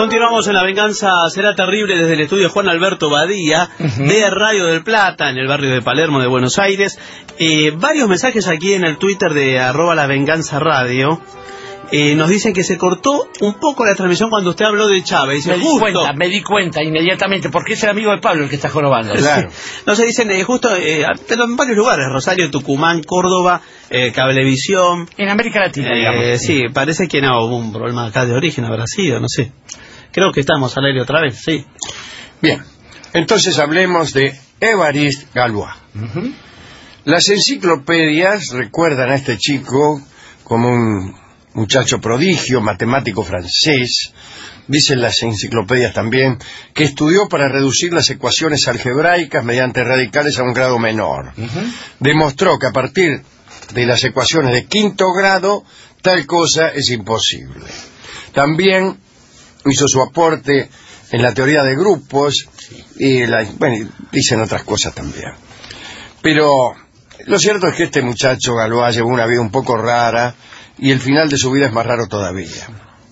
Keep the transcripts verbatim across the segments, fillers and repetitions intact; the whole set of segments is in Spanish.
Continuamos en La Venganza Será Terrible desde el estudio Juan Alberto Badía, uh-huh. de Radio del Plata, en el barrio de Palermo de Buenos Aires. Eh, varios mensajes aquí en el Twitter de arroba La Venganza Radio. Eh, nos dicen que se cortó un poco la transmisión cuando usted habló de Chávez. Me di justo... cuenta, me di cuenta inmediatamente, porque es el amigo de Pablo el que está jorobando. Claro. No se dicen, eh, justo eh, en varios lugares, Rosario, Tucumán, Córdoba, eh, Cablevisión. En América Latina, eh, digamos. Sí, parece que no, hubo un problema acá de origen, habrá sido, no sé. Creo que estamos al aire otra vez, sí. Bien, entonces hablemos de Évariste Galois. Uh-huh. Las enciclopedias recuerdan a este chico como un muchacho prodigio, matemático francés. Dicen las enciclopedias también que estudió para reducir las ecuaciones algebraicas mediante radicales a un grado menor. Uh-huh. Demostró que a partir de las ecuaciones de quinto grado tal cosa es imposible. También hizo su aporte en la teoría de grupos y la, bueno, dicen otras cosas también. Pero lo cierto es que este muchacho Galois llevó una vida un poco rara y el final de su vida es más raro todavía.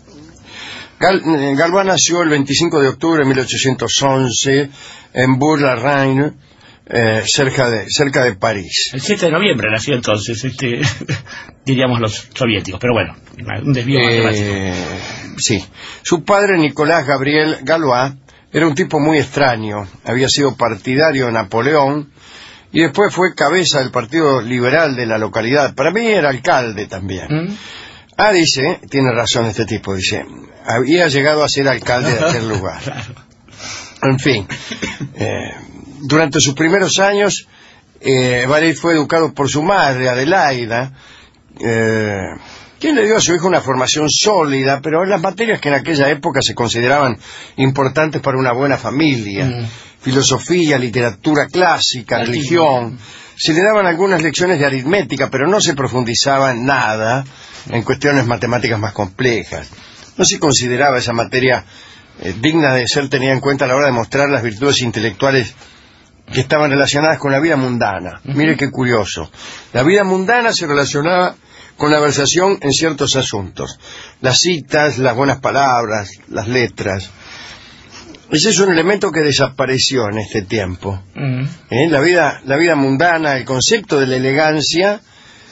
Gal, eh, Galois nació el veinticinco de octubre de mil ochocientos once en Bourg-la-Reine, eh, cerca de cerca de París. El siete de noviembre nació entonces, este, diríamos los soviéticos, pero bueno, un desvío eh, matemático. Sí. Su padre, Nicolás Gabriel Galois, era un tipo muy extraño. Había sido partidario de Napoleón y después fue cabeza del Partido Liberal de la localidad. Para mí era alcalde también. ¿Mm? Ah, dice, tiene razón este tipo, dice, había llegado a ser alcalde de aquel lugar. Claro. En fin, eh, durante sus primeros años, eh, Évariste fue educado por su madre, Adelaida, eh, quien le dio a su hijo una formación sólida, pero en las materias que en aquella época se consideraban importantes para una buena familia. Mm. Filosofía, literatura clásica, Latino. Religión. Se le daban algunas lecciones de aritmética, pero no se profundizaba en nada en cuestiones matemáticas más complejas. No se consideraba esa materia eh, digna de ser tenida en cuenta a la hora de mostrar las virtudes intelectuales que estaban relacionadas con la vida mundana. Uh-huh. Mire qué curioso. La vida mundana se relacionaba con la versación en ciertos asuntos. Las citas, las buenas palabras, las letras. Ese es un elemento que desapareció en este tiempo. Uh-huh. ¿Eh? La vida, la vida mundana, el concepto de la elegancia,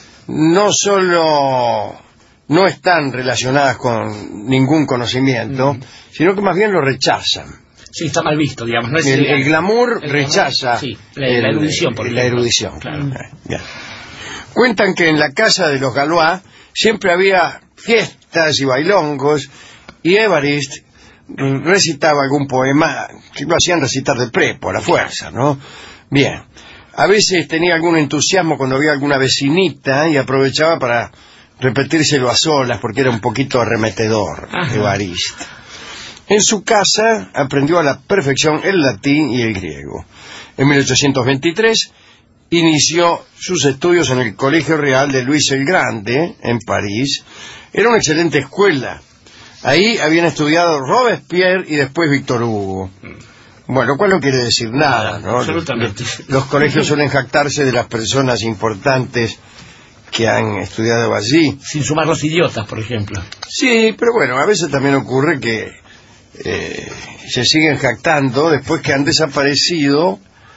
no solo no están relacionadas con ningún conocimiento, uh-huh. sino que más bien lo rechazan. Sí, está mal visto, digamos. No es el, el glamour el glamour, rechaza sí, la, el, la erudición, por la erudición. Claro. Bien. Cuentan que en la casa de los Galois siempre había fiestas y bailongos, y Évariste recitaba algún poema que lo hacían recitar de prepo, a la fuerza, ¿no? Bien. A veces tenía algún entusiasmo cuando había alguna vecinita y aprovechaba para repetírselo a solas porque era un poquito arremetedor, Évariste. En su casa aprendió a la perfección el latín y el griego. En mil ochocientos veintitrés inició sus estudios en el Colegio Real de Luis el Grande, en París. Era una excelente escuela. Ahí habían estudiado Robespierre y después Víctor Hugo. Bueno, lo cual no quiere decir nada, ¿no? Absolutamente. Los, los colegios suelen jactarse de las personas importantes que han estudiado allí. Sin sumar los idiotas, por ejemplo. Sí, pero bueno, a veces también ocurre que eh, se siguen jactando después que han desaparecido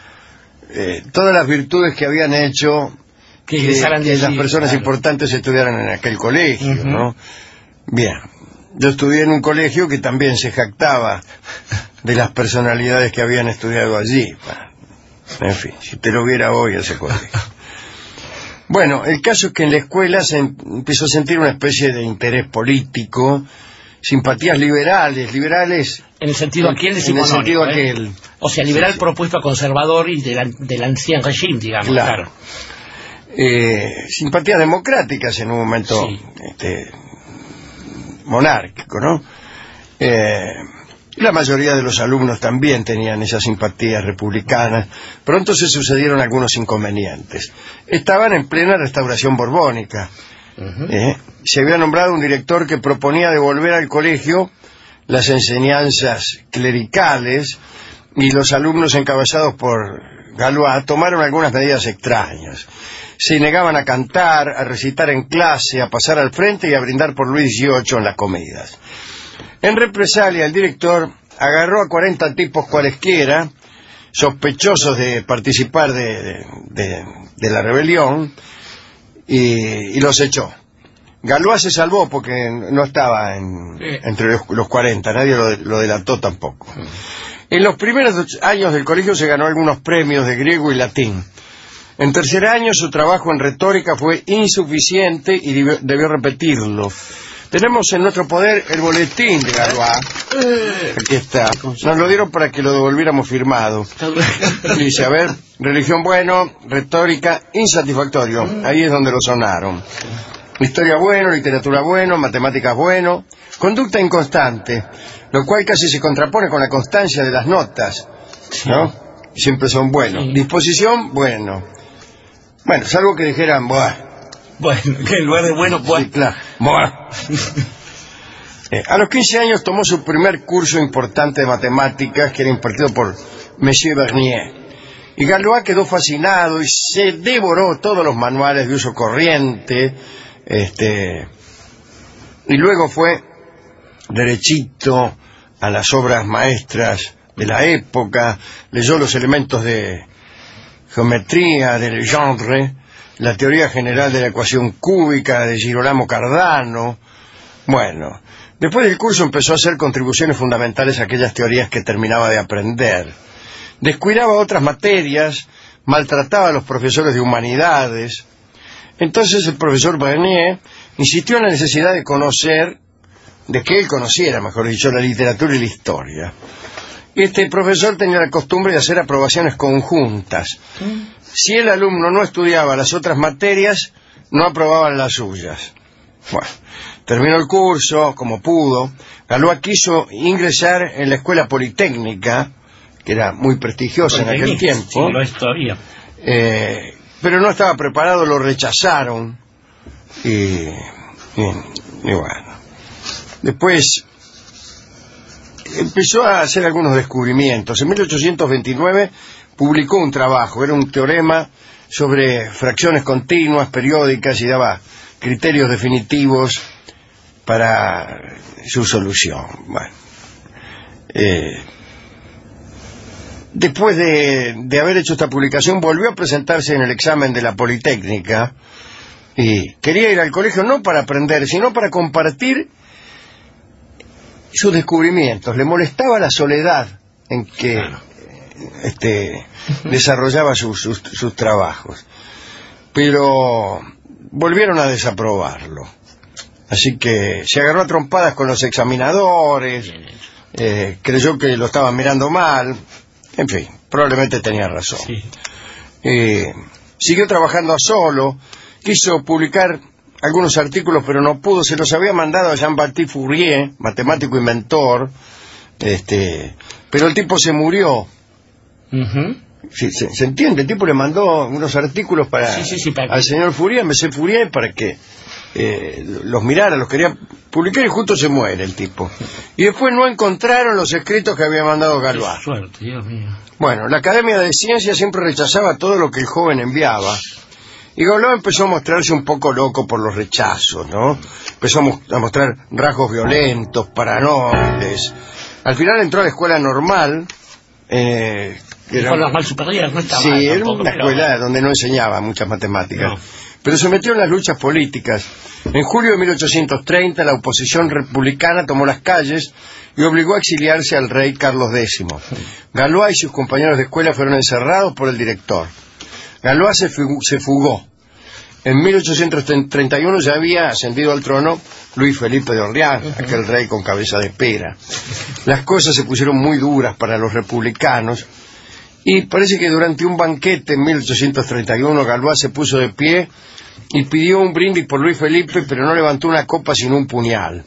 eh, todas las virtudes que habían hecho que, que, que las personas claro. importantes estudiaran en aquel colegio, uh-huh. ¿no? Bien. Yo estudié en un colegio que también se jactaba de las personalidades que habían estudiado allí. En fin, si te lo viera hoy ese colegio. Bueno, el caso es que en la escuela se empezó a sentir una especie de interés político, simpatías liberales, liberales... En el sentido aquel En el sentido ¿eh? aquel. O sea, liberal sí, propuesto a conservador y del, del ancien régimen, digamos. Claro. claro. Eh, simpatías democráticas en un momento... Sí. Este, monárquico, ¿no? Eh, la mayoría de los alumnos también tenían esas simpatías republicanas. Pronto se sucedieron algunos inconvenientes. Estaban en plena restauración borbónica. Uh-huh. eh, se había nombrado un director que proponía devolver al colegio las enseñanzas clericales y los alumnos encabezados por Galois tomaron algunas medidas extrañas. Se negaban a cantar, a recitar en clase, a pasar al frente y a brindar por Luis dieciocho en las comidas. En represalia, el director agarró a cuarenta tipos cualesquiera, sospechosos de participar de, de, de, de la rebelión, y, y los echó. Galois se salvó porque no estaba en, sí. entre los, los cuarenta, nadie lo, lo delató tampoco. Sí. En los primeros años del colegio se ganó algunos premios de griego y latín. En tercer año su trabajo en retórica fue insuficiente y debió, debió repetirlo. Tenemos en nuestro poder el boletín de Galois. Aquí está. Nos lo dieron para que lo devolviéramos firmado. Dice, a ver, religión bueno, retórica insatisfactorio. Ahí es donde lo sonaron. Historia bueno, literatura bueno, matemáticas bueno, conducta inconstante, lo cual casi se contrapone con la constancia de las notas, ¿no? Siempre son buenos. Disposición, bueno. Bueno, salvo que dijeran, buah. Bueno, que en lugar de bueno, buah. Sí, claro, buah. eh, a los quince años tomó su primer curso importante de matemáticas, que era impartido por Monsieur Bernier. Y Galois quedó fascinado y se devoró todos los manuales de uso corriente. Este, y luego fue derechito a las obras maestras de la época, leyó los elementos de geometría de Legendre, la teoría general de la ecuación cúbica de Girolamo Cardano. Bueno, después del curso empezó a hacer contribuciones fundamentales a aquellas teorías que terminaba de aprender. Descuidaba otras materias, maltrataba a los profesores de humanidades. Entonces el profesor Bernier insistió en la necesidad de conocer, de que él conociera, mejor dicho, la literatura y la historia. Este profesor tenía la costumbre de hacer aprobaciones conjuntas. Si el alumno no estudiaba las otras materias, no aprobaban las suyas. Bueno, terminó el curso, como pudo. Galois quiso ingresar en la escuela politécnica, que era muy prestigiosa en aquel tiempo. Sí, lo es todavía. Eh... pero no estaba preparado, lo rechazaron y, y, y bueno, después empezó a hacer algunos descubrimientos. En mil ochocientos veintinueve publicó un trabajo, era un teorema sobre fracciones continuas, periódicas, y daba criterios definitivos para su solución. Bueno, eh, Después de, de haber hecho esta publicación, volvió a presentarse en el examen de la Politécnica y quería ir al colegio no para aprender, sino para compartir sus descubrimientos. Le molestaba la soledad en que este, desarrollaba sus, sus, sus trabajos. Pero volvieron a desaprobarlo. Así que se agarró a trompadas con los examinadores, eh, creyó que lo estaban mirando mal. En fin, probablemente tenía razón. Sí. Eh, siguió trabajando a solo, quiso publicar algunos artículos, pero no pudo. Se los había mandado a Jean-Baptiste Fourier, matemático inventor, este, pero el tipo se murió. Uh-huh. Sí, se, se entiende, el tipo le mandó unos artículos para, sí, sí, sí, para al señor Fourier, M. Fourier, para que eh, los mirara, los quería publicar, y justo se muere el tipo. Y después no encontraron los escritos que había mandado Galois. Qué suerte, Dios mío. Bueno, la Academia de Ciencias siempre rechazaba todo lo que el joven enviaba, y Galois empezó a mostrarse un poco loco por los rechazos, ¿no? Empezó a, mo a mostrar rasgos violentos, paranoides. Al final entró a la escuela normal, eh, era, con las mal superiores, no estaba sí, mal, era tampoco, una escuela pero... donde no enseñaba muchas matemáticas. No. Pero se metió en las luchas políticas. En julio de mil ochocientos treinta, la oposición republicana tomó las calles y obligó a exiliarse al rey Carlos décimo. Galois y sus compañeros de escuela fueron encerrados por el director. Galois se fugó, se fugó. En mil ochocientos treinta y uno ya había ascendido al trono Luis Felipe de Orleans, uh-huh. aquel rey con cabeza de pera. Las cosas se pusieron muy duras para los republicanos, y parece que durante un banquete en mil ochocientos treinta y uno Galois se puso de pie y pidió un brindis por Luis Felipe, pero no levantó una copa sino un puñal.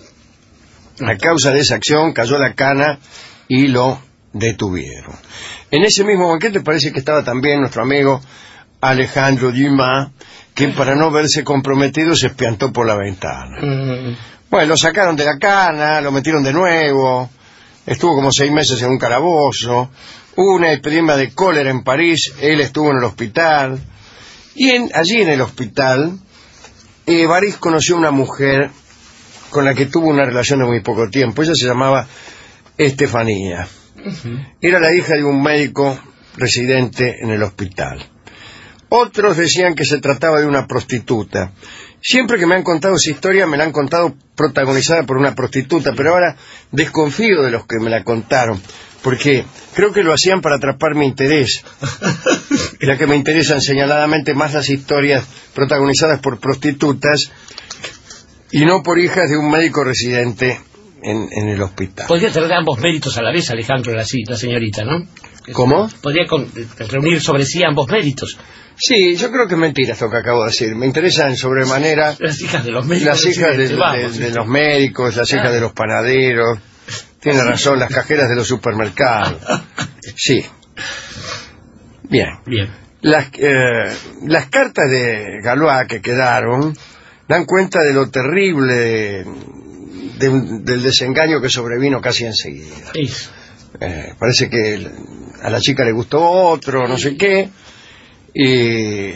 A causa de esa acción cayó la cana y lo detuvieron. En ese mismo banquete parece que estaba también nuestro amigo Alejandro Dumas, que para no verse comprometido se espiantó por la ventana. Mm. Bueno, lo sacaron de la cana, lo metieron de nuevo, estuvo como seis meses en un calabozo, hubo una epidemia de cólera en París, él estuvo en el hospital, y en, allí en el hospital, eh, Baris conoció a una mujer con la que tuvo una relación de muy poco tiempo. Ella se llamaba Estefanía. Uh-huh. Era la hija de un médico residente en el hospital. Otros decían que se trataba de una prostituta. Siempre que me han contado esa historia me la han contado protagonizada por una prostituta, pero ahora desconfío de los que me la contaron, porque creo que lo hacían para atrapar mi interés, ya que me interesan señaladamente más las historias protagonizadas por prostitutas y no por hijas de un médico residente en, en el hospital. Podría tener ambos méritos a la vez, Alejandro, la, la señorita, ¿no? ¿Cómo? Podría con, reunir sobre sí ambos méritos. Sí, yo creo que es mentira esto que acabo de decir. Me interesan sobremanera las hijas de los médicos, las hijas de, de, de, de los médicos, las hijas ah. de los panaderos. Tiene razón, las cajeras de los supermercados. Sí. Bien. Bien. Las, eh, las cartas de Galois que quedaron dan cuenta de lo terrible de, de, del desengaño que sobrevino casi enseguida. Eh, parece que a la chica le gustó otro, no sé qué. Y,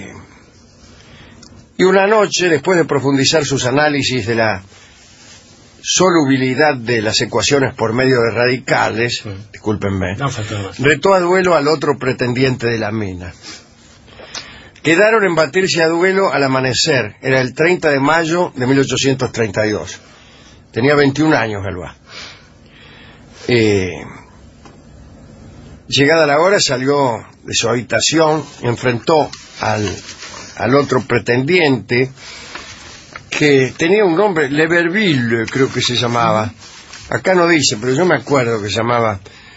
y una noche, después de profundizar sus análisis de la solubilidad de las ecuaciones por medio de radicales, sí. discúlpenme, no, retó a duelo al otro pretendiente de la mina. Quedaron en batirse a duelo al amanecer. Era el treinta de mayo de mil ochocientos treinta y dos. Tenía veintiún años, Galois. Eh, llegada la hora, salió de su habitación, enfrentó al, al otro pretendiente, que tenía un nombre, Leverville, creo que se llamaba. Acá no dice, pero yo me acuerdo que se llamaba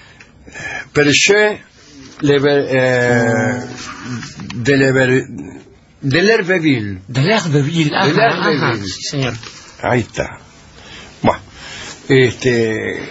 Perche Lever, eh, de Lever, de Lerveville. De Lerveville, ajá, de Lerveville. Ajá, sí, señor. Ahí está. Bueno, este...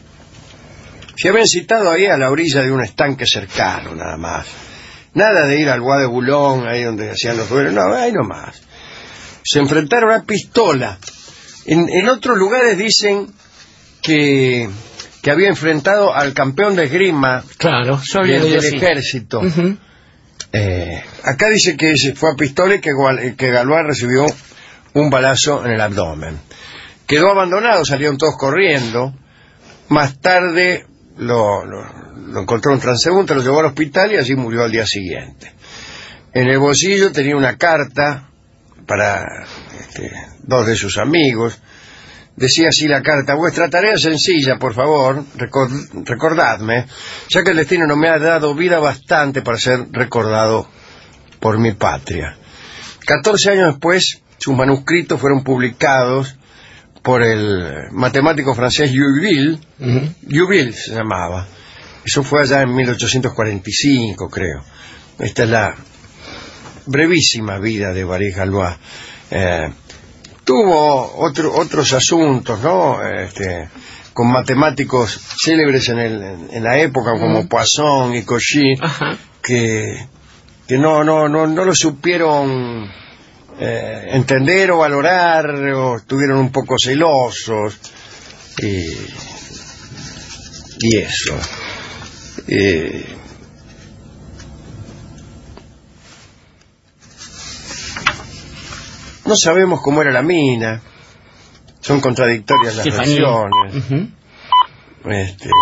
se habían citado ahí a la orilla de un estanque cercano, nada más. Nada de ir al Bois de Boulogne, ahí donde hacían los duelos, no, ahí nomás. Se enfrentaron a pistola. En, en otros lugares dicen que, que había enfrentado al campeón de esgrima claro, del, del ejército. Uh-huh. eh, acá dice que se fue a pistola y que, que Galois recibió un balazo en el abdomen. Quedó abandonado, salieron todos corriendo. Más tarde Lo, lo, lo encontró un transeúnte, lo llevó al hospital y allí murió al día siguiente. En el bolsillo tenía una carta para este, dos de sus amigos. Decía así la carta: vuestra tarea es sencilla, por favor, record, recordadme, ya que el destino no me ha dado vida bastante para ser recordado por mi patria. Catorce años después, sus manuscritos fueron publicados por el matemático francés Liouville. Uh-huh. Liouville se llamaba. Eso fue allá en mil ochocientos cuarenta y cinco, creo. Esta es la brevísima vida de Boris Galois. Eh, tuvo otro, otros asuntos, ¿no? Este, con matemáticos célebres en, el, en la época, como uh-huh. Poisson y Cauchy, uh-huh. que, que no, no, no, no lo supieron Eh, entender o valorar, o estuvieron un poco celosos y, y eso eh, no sabemos cómo era la mina, son contradictorias las versiones. Uh-huh. este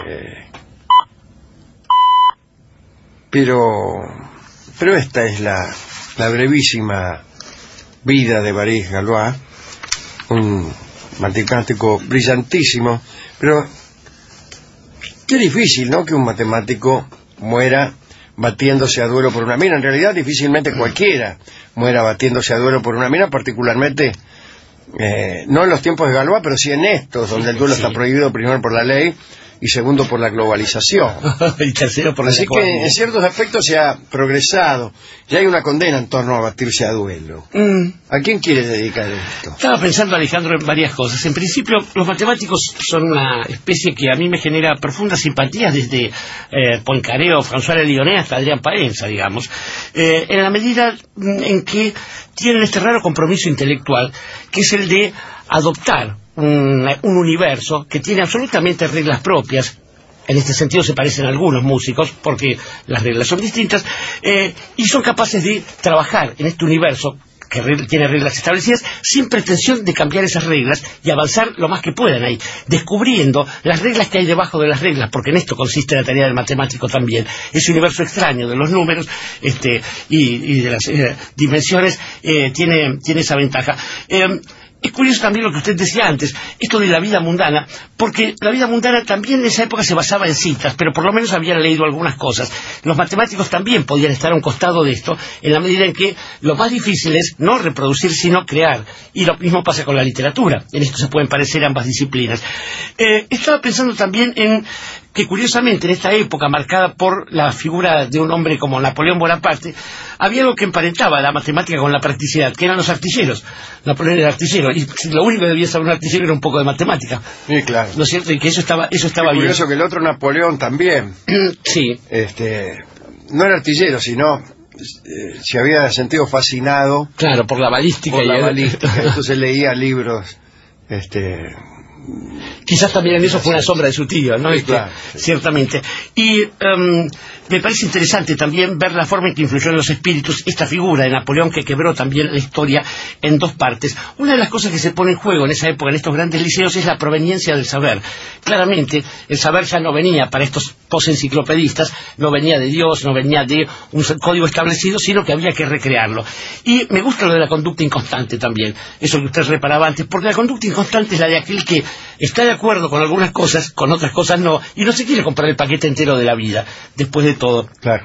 pero pero esta es la la brevísima vida de Boris Galois, un matemático brillantísimo, pero qué difícil, ¿no?, que un matemático muera batiéndose a duelo por una mina. En realidad difícilmente cualquiera muera batiéndose a duelo por una mina, particularmente eh, no en los tiempos de Galois, pero sí en estos, donde el duelo sí. está prohibido primero por la ley y segundo por la globalización. Y tercero por la Así que en ciertos aspectos se ha progresado. Ya hay una condena en torno a batirse a duelo. Mm. ¿A quién quiere dedicar esto? Estaba pensando, Alejandro, en varias cosas. En principio, los matemáticos son una especie que a mí me genera profundas simpatías, desde eh, Poincaré o François Lelionet hasta Adrián Paenza, digamos, eh, en la medida en que tienen este raro compromiso intelectual, que es el de adoptar Un, un universo que tiene absolutamente reglas propias. En este sentido se parecen a algunos músicos, porque las reglas son distintas, eh, y son capaces de trabajar en este universo que re tiene reglas establecidas, sin pretensión de cambiar esas reglas y avanzar lo más que puedan ahí, descubriendo las reglas que hay debajo de las reglas, porque en esto consiste la tarea del matemático también, ese universo extraño de los números este, y, y de las eh, dimensiones eh, tiene, tiene esa ventaja. Eh, Es curioso también lo que usted decía antes, esto de la vida mundana, porque la vida mundana también en esa época se basaba en citas, pero por lo menos habían leído algunas cosas. Los matemáticos también podían estar a un costado de esto, en la medida en que lo más difícil es no reproducir, sino crear. Y lo mismo pasa con la literatura. En esto se pueden parecer ambas disciplinas. Eh, estaba pensando también en que, curiosamente, en esta época marcada por la figura de un hombre como Napoleón Bonaparte, había algo que emparentaba la matemática con la practicidad, que eran los artilleros. Napoleón era artillero, y lo único que debía saber un artillero era un poco de matemática. Sí, claro. ¿No es cierto? Y que eso estaba, eso estaba es bien. curioso que el otro Napoleón también. Sí. Este, no era artillero, sino eh, se había sentido fascinado. Claro, por la balística. Por y la el... balística. Entonces leía libros, este... Quizás también en eso fue una sombra de su tío, ¿no? Sí, Este, claro. Ciertamente. Y um, me parece interesante también ver la forma en que influyó en los espíritus esta figura de Napoleón, que quebró también la historia en dos partes. Una de las cosas que se pone en juego en esa época, en estos grandes liceos, es la proveniencia del saber. Claramente, el saber ya no venía para estos postenciclopedistas, no venía de Dios, no venía de un código establecido, sino que había que recrearlo. Y me gusta lo de la conducta inconstante también, eso que usted reparaba antes, porque la conducta inconstante es la de aquel que está de acuerdo con algunas cosas, con otras cosas no, y no se quiere comprar el paquete entero de la vida, después de todo. Claro.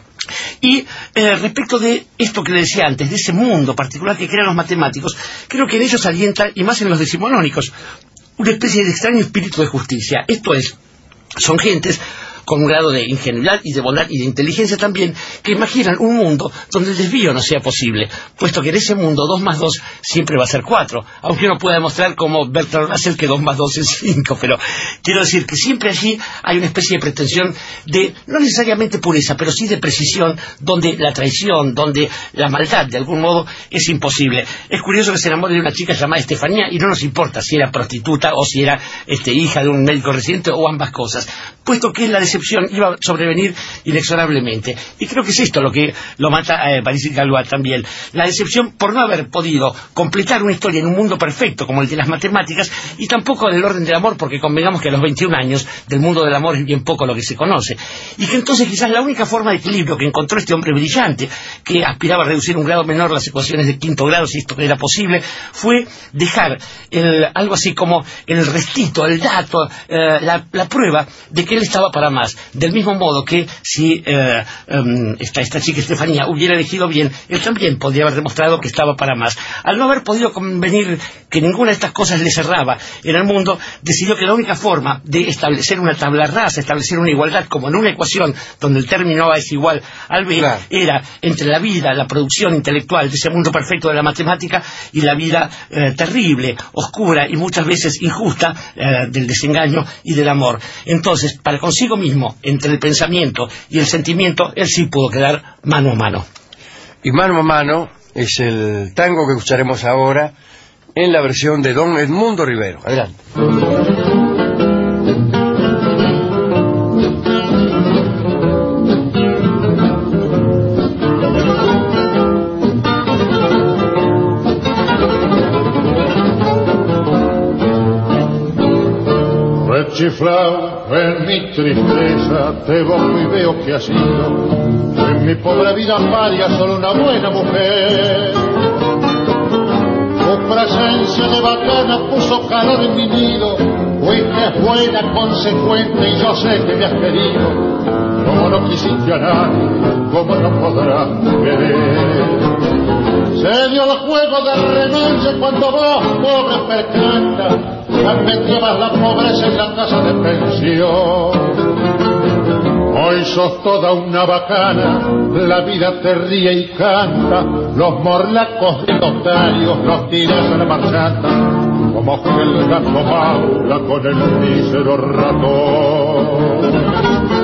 Y eh, respecto de esto que le decía antes, de ese mundo particular que crean los matemáticos, creo que en ellos alienta, y más en los decimonónicos, una especie de extraño espíritu de justicia. Esto es, son gentes con un grado de ingenuidad y de bondad y de inteligencia también, que imaginan un mundo donde el desvío no sea posible, puesto que en ese mundo dos más dos siempre va a ser cuatro, aunque uno pueda demostrar como Bertrand Russell que dos más dos es cinco, pero quiero decir que siempre allí hay una especie de pretensión de, no necesariamente pureza, pero sí de precisión, donde la traición, donde la maldad de algún modo es imposible. Es curioso que se enamore de una chica llamada Estefanía y no nos importa si era prostituta o si era este, hija de un médico residente o ambas cosas, puesto que la decepción iba a sobrevenir inexorablemente. Y creo que es esto lo que lo mata a eh, París Galois también. La decepción por no haber podido completar una historia en un mundo perfecto como el de las matemáticas, y tampoco en el orden del amor, porque convengamos que a los veintiún años del mundo del amor es bien poco lo que se conoce. Y que entonces quizás la única forma de equilibrio que encontró este hombre brillante, que aspiraba a reducir un grado menor las ecuaciones de quinto grado, si esto era posible, fue dejar el, algo así como el restito, el dato, eh, la, la prueba de que él estaba para más. Del mismo modo que si eh, um, esta, esta chica Estefanía hubiera elegido bien, él también podría haber demostrado que estaba para más. Al no haber podido convenir que ninguna de estas cosas le cerraba en el mundo, decidió que la única forma de establecer una tabla rasa, establecer una igualdad como en una ecuación donde el término A es igual al B, claro, era entre la vida, la producción intelectual de ese mundo perfecto de la matemática y la vida eh, terrible, oscura y muchas veces injusta eh, del desengaño y del amor. Entonces, para consigo mismo, entre el pensamiento y el sentimiento, él sí pudo quedar mano a mano. Y mano a mano es el tango que escucharemos ahora en la versión de don Edmundo Rivero. Adelante. Chiflao en mi tristeza, te busco y veo que has sido en mi pobre vida María solo una buena mujer. Tu presencia de bacana puso calor en mi nido, fuiste buena, consecuente y yo sé que me has querido. Como no quisiste a nadie, como no podrás querer. Se dio el juego de revancha cuando vos, pobre percanta, metías la pobreza en la casa de pensión. Hoy sos toda una bacana, la vida te ríe y canta, los morlacos de notarios los tiras a la marchata, como que el gato maula con el mísero ratón.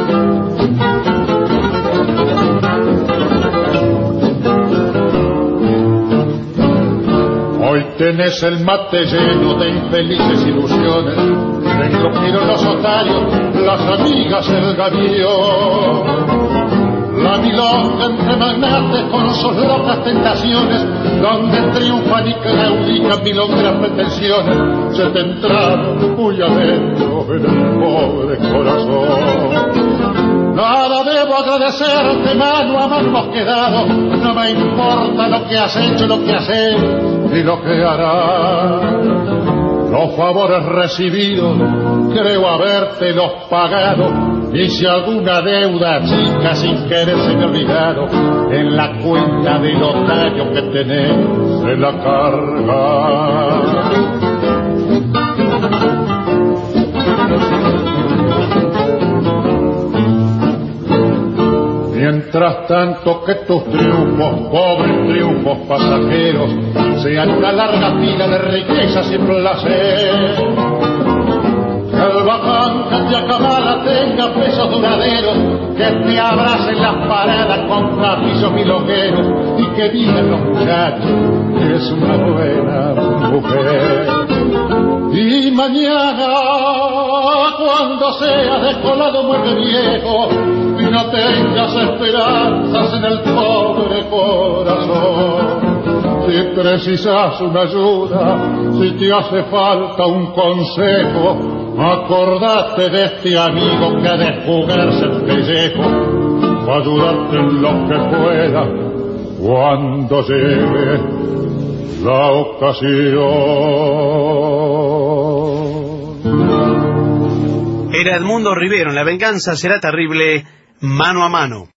Hoy tenés el mate lleno de infelices ilusiones, te encogieron los otarios, las amigas el gavión. La milonga entre magnates con sus locas tentaciones, donde triunfan y claudican milongueras pretensiones, se te entraron muy adentro en el pobre corazón. Nada debo agradecerte, mano a mano hemos quedado, no me importa lo que has hecho, lo que has hecho y lo que harás. Los favores recibidos creo habértelos pagado, y si alguna deuda chica sin querer se me ha olvidado, en la cuenta de notario que tenés se la carga. Mientras tanto que tus triunfos, pobres triunfos pasajeros, sean una larga fila de riquezas y placer, que el bacán que te acabara tenga pesos duraderos, que te abracen las paradas con tapisos milongueros y que digan los muchachos que es una buena mujer. Y mañana, cuando seas descolado muerte viejo y no tengas esperanzas en el pobre corazón, si precisas una ayuda, si te hace falta un consejo, acordate de este amigo que ha de jugarse el pellejo, para ayudarte en lo que pueda cuando llegue la ocasión. Era Edmundo Rivero en La venganza será terrible, mano a mano.